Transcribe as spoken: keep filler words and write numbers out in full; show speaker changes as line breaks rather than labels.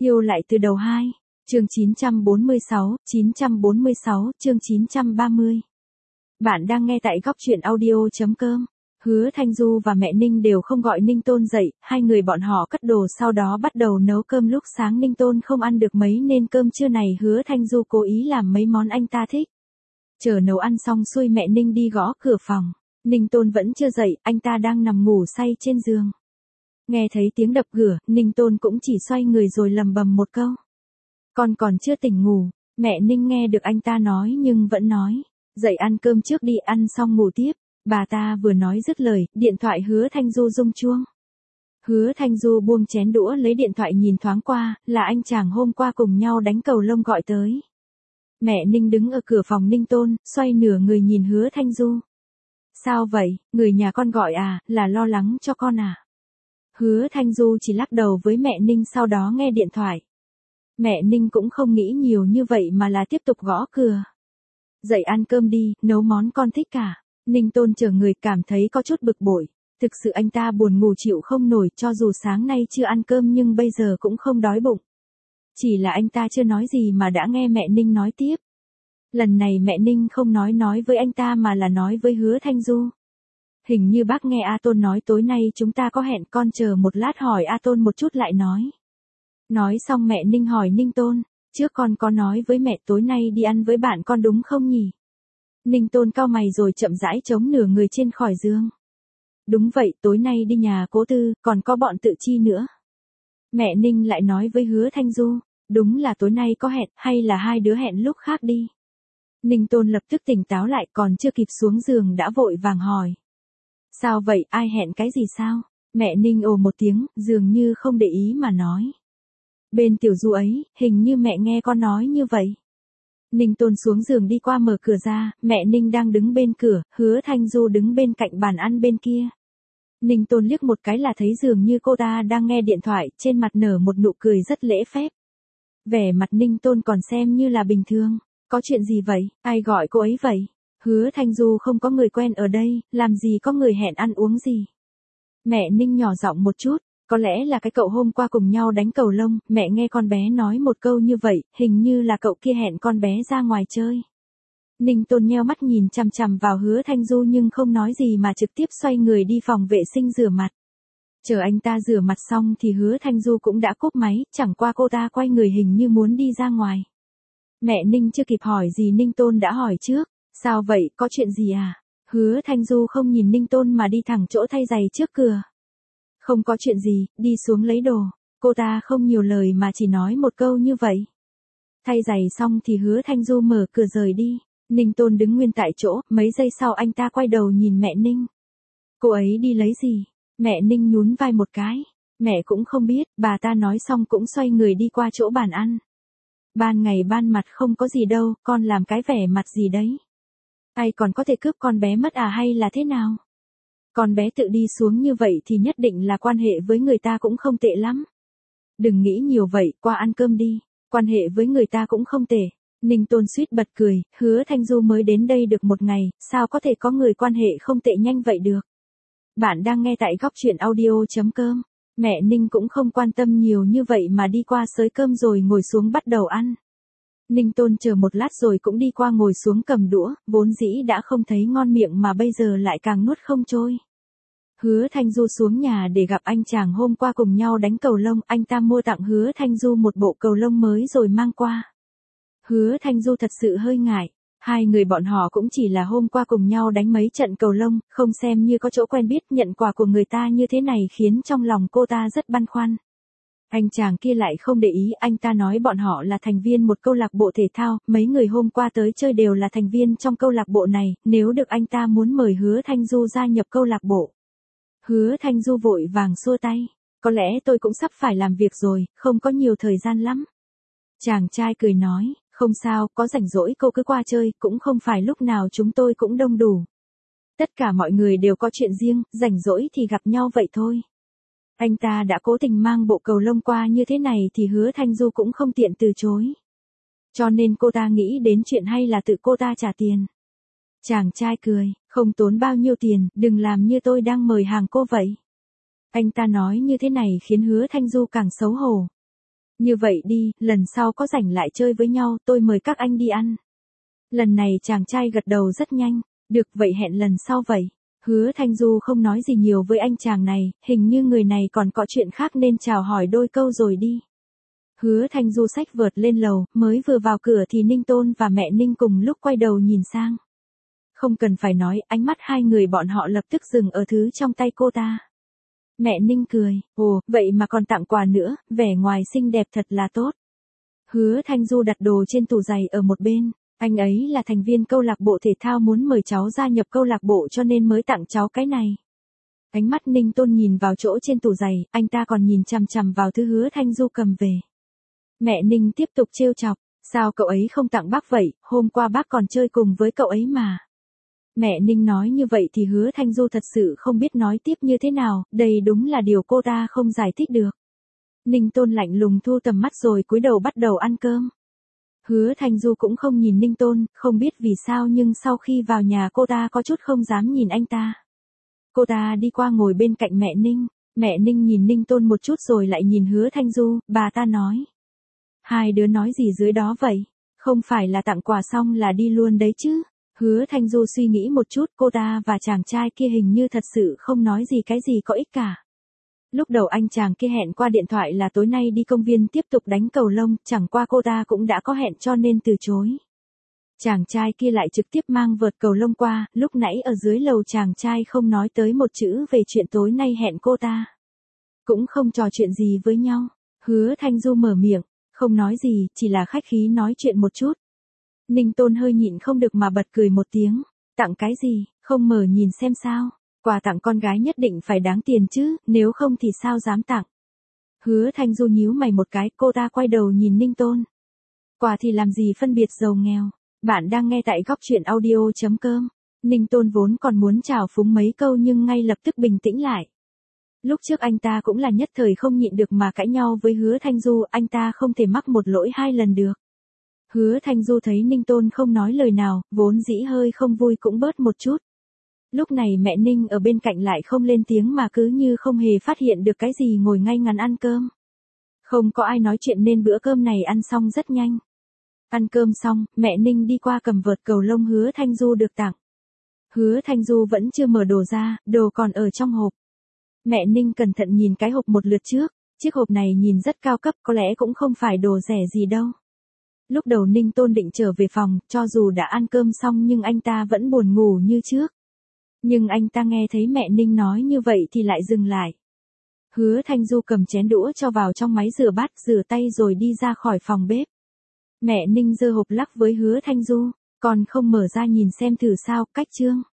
Yêu lại từ đầu hai. Chương chín trăm bốn mươi sáu, chín trăm bốn mươi sáu, chương chín trăm ba mươi. Bạn đang nghe tại góc truyện audio chấm com. Hứa Thanh Du và mẹ Ninh đều không gọi Ninh Tôn dậy, hai người bọn họ cất đồ sau đó bắt đầu nấu cơm. Lúc sáng Ninh Tôn không ăn được mấy nên cơm trưa này Hứa Thanh Du cố ý làm mấy món anh ta thích. Chờ nấu ăn xong xuôi mẹ Ninh đi gõ cửa phòng. Ninh Tôn vẫn chưa dậy, anh ta đang nằm ngủ say trên giường. Nghe thấy tiếng đập cửa, Ninh Tôn cũng chỉ xoay người rồi lầm bầm một câu. Con còn chưa tỉnh ngủ. Mẹ Ninh nghe được anh ta nói nhưng vẫn nói. Dậy ăn cơm trước đi, ăn xong ngủ tiếp. Bà ta vừa nói dứt lời, điện thoại Hứa Thanh Du rung chuông. Hứa Thanh Du buông chén đũa lấy điện thoại nhìn thoáng qua, là anh chàng hôm qua cùng nhau đánh cầu lông gọi tới. Mẹ Ninh đứng ở cửa phòng Ninh Tôn, xoay nửa người nhìn Hứa Thanh Du. Sao vậy, người nhà con gọi à, là lo lắng cho con à? Hứa Thanh Du chỉ lắc đầu với mẹ Ninh sau đó nghe điện thoại. Mẹ Ninh cũng không nghĩ nhiều như vậy mà là tiếp tục gõ cửa. Dậy ăn cơm đi, nấu món con thích cả. Ninh Tôn chờ người cảm thấy có chút bực bội. Thực sự anh ta buồn ngủ chịu không nổi, cho dù sáng nay chưa ăn cơm nhưng bây giờ cũng không đói bụng. Chỉ là anh ta chưa nói gì mà đã nghe mẹ Ninh nói tiếp. Lần này mẹ Ninh không nói nói với anh ta mà là nói với Hứa Thanh Du. Hình như bác nghe A Tôn nói tối nay chúng ta có hẹn, con chờ một lát hỏi A Tôn một chút lại nói. Nói xong mẹ Ninh hỏi Ninh Tôn, trước con có nói với mẹ tối nay đi ăn với bạn con đúng không nhỉ? Ninh Tôn cau mày rồi chậm rãi chống nửa người trên khỏi giường. Đúng vậy, tối nay đi nhà cố Tư, còn có bọn Tự Chi nữa. Mẹ Ninh lại nói với Hứa Thanh Du, đúng là tối nay có hẹn, hay là hai đứa hẹn lúc khác đi. Ninh Tôn lập tức tỉnh táo lại, còn chưa kịp xuống giường đã vội vàng hỏi. Sao vậy, ai hẹn cái gì sao? Mẹ Ninh ồ một tiếng, dường như không để ý mà nói. Bên Tiểu Du ấy, hình như mẹ nghe con nói như vậy. Ninh Tôn xuống giường đi qua mở cửa ra, mẹ Ninh đang đứng bên cửa, Hứa Thanh Du đứng bên cạnh bàn ăn bên kia. Ninh Tôn liếc một cái là thấy dường như cô ta đang nghe điện thoại, trên mặt nở một nụ cười rất lễ phép. Vẻ mặt Ninh Tôn còn xem như là bình thường. Có chuyện gì vậy, ai gọi cô ấy vậy? Hứa Thanh Du không có người quen ở đây, làm gì có người hẹn ăn uống gì. Mẹ Ninh nhỏ giọng một chút, có lẽ là cái cậu hôm qua cùng nhau đánh cầu lông, mẹ nghe con bé nói một câu như vậy, hình như là cậu kia hẹn con bé ra ngoài chơi. Ninh Tôn nheo mắt nhìn chằm chằm vào Hứa Thanh Du nhưng không nói gì mà trực tiếp xoay người đi phòng vệ sinh rửa mặt. Chờ anh ta rửa mặt xong thì Hứa Thanh Du cũng đã cúp máy, chẳng qua cô ta quay người hình như muốn đi ra ngoài. Mẹ Ninh chưa kịp hỏi gì Ninh Tôn đã hỏi trước, sao vậy, có chuyện gì à? Hứa Thanh Du không nhìn Ninh Tôn mà đi thẳng chỗ thay giày trước cửa. Không có chuyện gì, đi xuống lấy đồ. Cô ta không nhiều lời mà chỉ nói một câu như vậy. Thay giày xong thì Hứa Thanh Du mở cửa rời đi. Ninh Tôn đứng nguyên tại chỗ, mấy giây sau anh ta quay đầu nhìn mẹ Ninh. Cô ấy đi lấy gì? Mẹ Ninh nhún vai một cái. Mẹ cũng không biết, bà ta nói xong cũng xoay người đi qua chỗ bàn ăn. Ban ngày ban mặt không có gì đâu, con làm cái vẻ mặt gì đấy? Ai còn có thể cướp con bé mất à hay là thế nào? Con bé tự đi xuống như vậy thì nhất định là quan hệ với người ta cũng không tệ lắm. Đừng nghĩ nhiều vậy, qua ăn cơm đi, quan hệ với người ta cũng không tệ. Ninh Tôn suýt bật cười, Hứa Thanh Du mới đến đây được một ngày, sao có thể có người quan hệ không tệ nhanh vậy được? Bạn đang nghe tại góc truyện audio chấm com. Mẹ Ninh cũng không quan tâm nhiều như vậy mà đi qua xới cơm rồi ngồi xuống bắt đầu ăn. Ninh Tôn chờ một lát rồi cũng đi qua ngồi xuống cầm đũa, vốn dĩ đã không thấy ngon miệng mà bây giờ lại càng nuốt không trôi. Hứa Thanh Du xuống nhà để gặp anh chàng hôm qua cùng nhau đánh cầu lông, anh ta mua tặng Hứa Thanh Du một bộ cầu lông mới rồi mang qua. Hứa Thanh Du thật sự hơi ngại, hai người bọn họ cũng chỉ là hôm qua cùng nhau đánh mấy trận cầu lông, không xem như có chỗ quen biết, nhận quà của người ta như thế này khiến trong lòng cô ta rất băn khoăn. Anh chàng kia lại không để ý, anh ta nói bọn họ là thành viên một câu lạc bộ thể thao, mấy người hôm qua tới chơi đều là thành viên trong câu lạc bộ này, nếu được anh ta muốn mời Hứa Thanh Du gia nhập câu lạc bộ. Hứa Thanh Du vội vàng xua tay, có lẽ tôi cũng sắp phải làm việc rồi, không có nhiều thời gian lắm. Chàng trai cười nói, không sao, có rảnh rỗi cô cứ qua chơi, cũng không phải lúc nào chúng tôi cũng đông đủ. Tất cả mọi người đều có chuyện riêng, rảnh rỗi thì gặp nhau vậy thôi. Anh ta đã cố tình mang bộ cầu lông qua như thế này thì Hứa Thanh Du cũng không tiện từ chối. Cho nên cô ta nghĩ đến chuyện hay là tự cô ta trả tiền. Chàng trai cười, không tốn bao nhiêu tiền, đừng làm như tôi đang mời hàng cô vậy. Anh ta nói như thế này khiến Hứa Thanh Du càng xấu hổ. Như vậy đi, lần sau có rảnh lại chơi với nhau, tôi mời các anh đi ăn. Lần này chàng trai gật đầu rất nhanh, được vậy hẹn lần sau vậy. Hứa Thanh Du không nói gì nhiều với anh chàng này, hình như người này còn có chuyện khác nên chào hỏi đôi câu rồi đi. Hứa Thanh Du xách vợt lên lầu, mới vừa vào cửa thì Ninh Tôn và mẹ Ninh cùng lúc quay đầu nhìn sang. Không cần phải nói, ánh mắt hai người bọn họ lập tức dừng ở thứ trong tay cô ta. Mẹ Ninh cười, ồ, vậy mà còn tặng quà nữa, vẻ ngoài xinh đẹp thật là tốt. Hứa Thanh Du đặt đồ trên tủ giày ở một bên, anh ấy là thành viên câu lạc bộ thể thao muốn mời cháu gia nhập câu lạc bộ cho nên mới tặng cháu cái này. Ánh mắt Ninh Tôn nhìn vào chỗ trên tủ giày, anh ta còn nhìn chằm chằm vào thứ Hứa Thanh Du cầm về. Mẹ Ninh tiếp tục trêu chọc, sao cậu ấy không tặng bác vậy, hôm qua bác còn chơi cùng với cậu ấy mà. Mẹ Ninh nói như vậy thì Hứa Thanh Du thật sự không biết nói tiếp như thế nào, đây đúng là điều cô ta không giải thích được. Ninh Tôn lạnh lùng thu tầm mắt rồi cúi đầu bắt đầu ăn cơm. Hứa Thanh Du cũng không nhìn Ninh Tôn, không biết vì sao nhưng sau khi vào nhà cô ta có chút không dám nhìn anh ta. Cô ta đi qua ngồi bên cạnh mẹ Ninh, mẹ Ninh nhìn Ninh Tôn một chút rồi lại nhìn Hứa Thanh Du, bà ta nói. Hai đứa nói gì dưới đó vậy? Không phải là tặng quà xong là đi luôn đấy chứ? Hứa Thanh Du suy nghĩ một chút, cô ta và chàng trai kia hình như thật sự không nói gì cái gì có ích cả. Lúc đầu anh chàng kia hẹn qua điện thoại là tối nay đi công viên tiếp tục đánh cầu lông, chẳng qua cô ta cũng đã có hẹn cho nên từ chối. Chàng trai kia lại trực tiếp mang vợt cầu lông qua, lúc nãy ở dưới lầu chàng trai không nói tới một chữ về chuyện tối nay hẹn cô ta. Cũng không trò chuyện gì với nhau. Hứa Thanh Du mở miệng, không nói gì, chỉ là khách khí nói chuyện một chút. Ninh Tôn hơi nhịn không được mà bật cười một tiếng. Tặng cái gì, không mở nhìn xem sao. Quà tặng con gái nhất định phải đáng tiền chứ, nếu không thì sao dám tặng. Hứa Thanh Du nhíu mày một cái, cô ta quay đầu nhìn Ninh Tôn. Quà thì làm gì phân biệt giàu nghèo. Bạn đang nghe tại góc truyện audio.com. Ninh Tôn vốn còn muốn chào phúng mấy câu nhưng ngay lập tức bình tĩnh lại. Lúc trước anh ta cũng là nhất thời không nhịn được mà cãi nhau với Hứa Thanh Du, anh ta không thể mắc một lỗi hai lần được. Hứa Thanh Du thấy Ninh Tôn không nói lời nào, vốn dĩ hơi không vui cũng bớt một chút. Lúc này mẹ Ninh ở bên cạnh lại không lên tiếng mà cứ như không hề phát hiện được cái gì ngồi ngay ngắn ăn cơm. Không có ai nói chuyện nên bữa cơm này ăn xong rất nhanh. Ăn cơm xong, mẹ Ninh đi qua cầm vợt cầu lông Hứa Thanh Du được tặng. Hứa Thanh Du vẫn chưa mở đồ ra, đồ còn ở trong hộp. Mẹ Ninh cẩn thận nhìn cái hộp một lượt trước, chiếc hộp này nhìn rất cao cấp có lẽ cũng không phải đồ rẻ gì đâu. Lúc đầu Ninh Tôn định trở về phòng, cho dù đã ăn cơm xong nhưng anh ta vẫn buồn ngủ như trước. Nhưng anh ta nghe thấy mẹ Ninh nói như vậy thì lại dừng lại. Hứa Thanh Du cầm chén đũa cho vào trong máy rửa bát, rửa tay rồi đi ra khỏi phòng bếp. Mẹ Ninh giơ hộp lắc với Hứa Thanh Du, còn không mở ra nhìn xem thử sao, cách chương.